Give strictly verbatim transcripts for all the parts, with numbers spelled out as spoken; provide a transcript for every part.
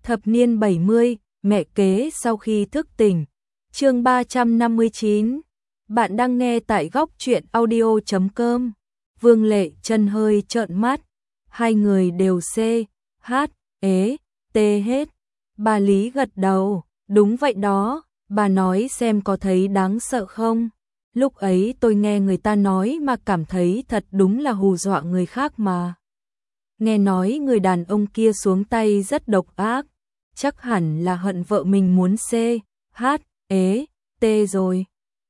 Thập niên bảy mươi, mẹ kế sau khi thức tỉnh. Chương ba trăm năm mươi chín. Bạn đang nghe tại góc truyện audio chấm com. Vương Lệ Trân hơi trợn mắt, hai người đều C, H, ế, T hết. Bà Lý gật đầu, đúng vậy đó, bà nói xem có thấy đáng sợ không? Lúc ấy tôi nghe người ta nói mà cảm thấy thật đúng là hù dọa người khác mà. Nghe nói người đàn ông kia xuống tay rất độc ác, chắc hẳn là hận vợ mình muốn C, H, ế, T rồi.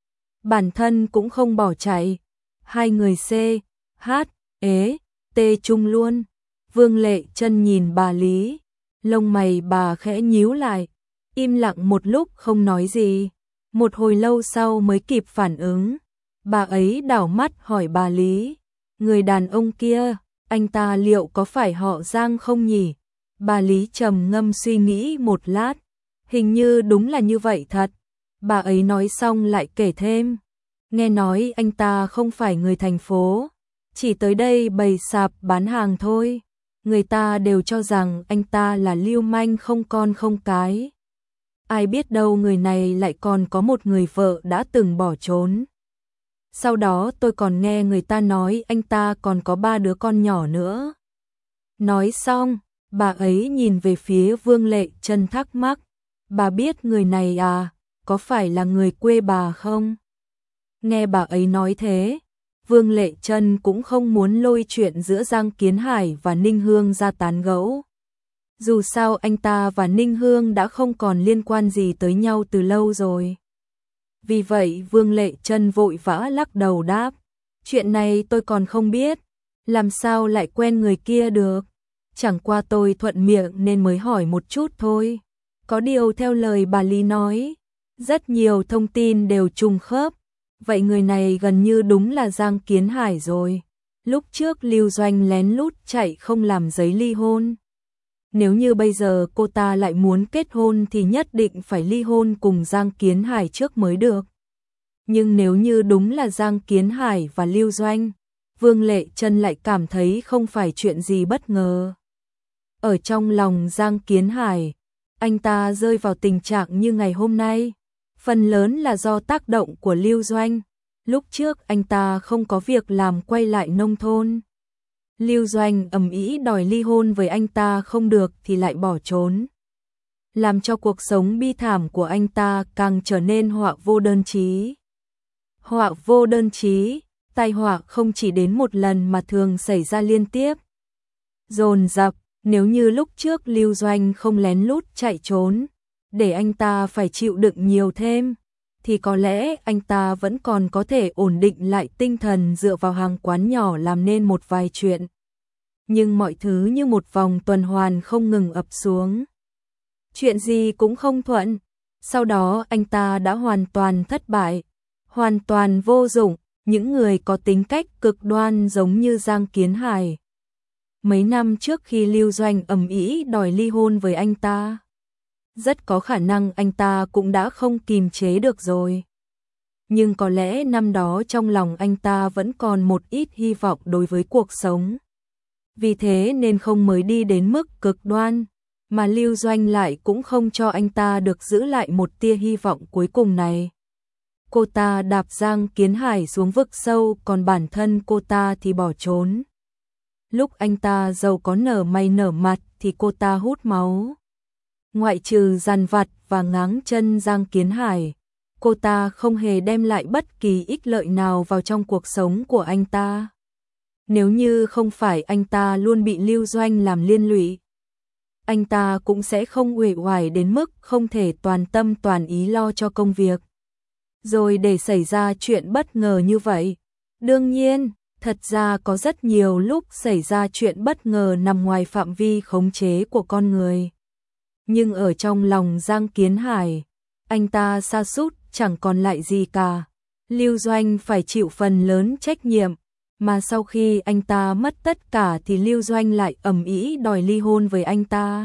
Bản thân cũng không bỏ chạy, hai người C, H, ế, T chung luôn. Vương Lệ Trân nhìn bà Lý, lông mày bà khẽ nhíu lại, im lặng một lúc không nói gì. Một hồi lâu sau mới kịp phản ứng, bà ấy đảo mắt hỏi bà Lý, người đàn ông kia, anh ta liệu có phải họ Giang không nhỉ? Bà Lý trầm ngâm suy nghĩ một lát, hình như đúng là như vậy thật. Bà ấy nói xong lại kể thêm, nghe nói anh ta không phải người thành phố, chỉ tới đây bày sạp bán hàng thôi. Người ta đều cho rằng anh ta là lưu manh không con không cái. Ai biết đâu người này lại còn có một người vợ đã từng bỏ trốn. Sau đó tôi còn nghe người ta nói anh ta còn có ba đứa con nhỏ nữa. Nói xong, bà ấy nhìn về phía Vương Lệ Trân thắc mắc, bà biết người này à, có phải là người quê bà không? Nghe bà ấy nói thế, Vương Lệ Trân cũng không muốn lôi chuyện giữa Giang Kiến Hải và Ninh Hương ra tán gẫu. Dù sao anh ta và Ninh Hương đã không còn liên quan gì tới nhau từ lâu rồi. Vì vậy Vương Lệ Trân vội vã lắc đầu đáp, chuyện này tôi còn không biết, làm sao lại quen người kia được. Chẳng qua tôi thuận miệng nên mới hỏi một chút thôi. Có điều theo lời bà Lý nói, rất nhiều thông tin đều trùng khớp. Vậy người này gần như đúng là Giang Kiến Hải rồi. Lúc trước Lưu Doanh lén lút chạy không làm giấy ly hôn. Nếu như bây giờ cô ta lại muốn kết hôn thì nhất định phải ly hôn cùng Giang Kiến Hải trước mới được. Nhưng nếu như đúng là Giang Kiến Hải và Lưu Doanh, Vương Lệ Trân lại cảm thấy không phải chuyện gì bất ngờ. Ở trong lòng Giang Kiến Hải, anh ta rơi vào tình trạng như ngày hôm nay, phần lớn là do tác động của Lưu Doanh. Lúc trước anh ta không có việc làm quay lại nông thôn. Lưu Doanh ầm ĩ đòi ly hôn với anh ta không được thì lại bỏ trốn, làm cho cuộc sống bi thảm của anh ta càng trở nên họa vô đơn chí. Họa vô đơn chí, tai họa không chỉ đến một lần mà thường xảy ra liên tiếp. Dồn dập, nếu như lúc trước Lưu Doanh không lén lút chạy trốn, để anh ta phải chịu đựng nhiều thêm, thì có lẽ anh ta vẫn còn có thể ổn định lại tinh thần dựa vào hàng quán nhỏ làm nên một vài chuyện. Nhưng mọi thứ như một vòng tuần hoàn không ngừng ập xuống. Chuyện gì cũng không thuận, sau đó anh ta đã hoàn toàn thất bại, hoàn toàn vô dụng, những người có tính cách cực đoan giống như Giang Kiến Hải. Mấy năm trước khi Lưu Doanh ầm ĩ đòi ly hôn với anh ta, rất có khả năng anh ta cũng đã không kìm chế được rồi. Nhưng có lẽ năm đó trong lòng anh ta vẫn còn một ít hy vọng đối với cuộc sống. Vì thế nên không mới đi đến mức cực đoan, mà Lưu Doanh lại cũng không cho anh ta được giữ lại một tia hy vọng cuối cùng này. Cô ta đạp Giang Kiến Hải xuống vực sâu, còn bản thân cô ta thì bỏ trốn. Lúc anh ta giàu có nở mày nở mặt thì cô ta hút máu. Ngoại trừ dằn vặt và ngáng chân Giang Kiến Hải, cô ta không hề đem lại bất kỳ ích lợi nào vào trong cuộc sống của anh ta. Nếu như không phải anh ta luôn bị Lưu Doanh làm liên lụy, anh ta cũng sẽ không uể oải đến mức không thể toàn tâm toàn ý lo cho công việc. Rồi để xảy ra chuyện bất ngờ như vậy. Đương nhiên, thật ra có rất nhiều lúc xảy ra chuyện bất ngờ nằm ngoài phạm vi khống chế của con người. Nhưng ở trong lòng Giang Kiến Hải, anh ta sa sút chẳng còn lại gì cả. Lưu Doanh phải chịu phần lớn trách nhiệm, mà sau khi anh ta mất tất cả thì Lưu Doanh lại ầm ĩ đòi ly hôn với anh ta.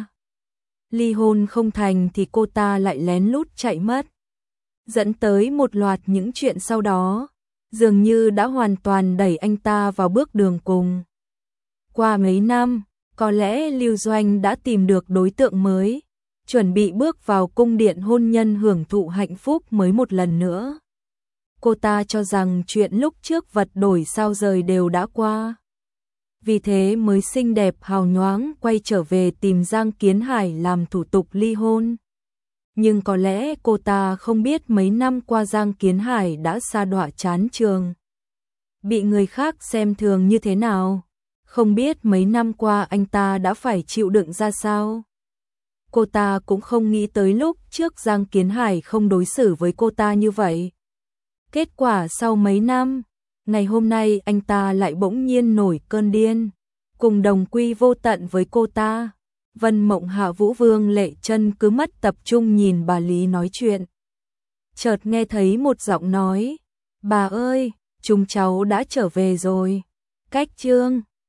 Ly hôn không thành thì cô ta lại lén lút chạy mất, dẫn tới một loạt những chuyện sau đó, dường như đã hoàn toàn đẩy anh ta vào bước đường cùng. Qua mấy năm, có lẽ Lưu Doanh đã tìm được đối tượng mới, chuẩn bị bước vào cung điện hôn nhân hưởng thụ hạnh phúc mới một lần nữa. Cô ta cho rằng chuyện lúc trước vật đổi sao rời đều đã qua. Vì thế mới xinh đẹp hào nhoáng quay trở về tìm Giang Kiến Hải làm thủ tục ly hôn. Nhưng có lẽ cô ta không biết mấy năm qua Giang Kiến Hải đã sa đọa chán trường. Bị người khác xem thường như thế nào. Không biết mấy năm qua anh ta đã phải chịu đựng ra sao. Cô ta cũng không nghĩ tới lúc trước Giang Kiến Hải không đối xử với cô ta như vậy. Kết quả sau mấy năm, ngày hôm nay anh ta lại bỗng nhiên nổi cơn điên, cùng đồng quy vô tận với cô ta. Vân Mộng Hạ Vũ Vương Lệ Chân cứ mất tập trung nhìn bà Lý nói chuyện. Chợt nghe thấy một giọng nói, bà ơi, chúng cháu đã trở về rồi. Cách chương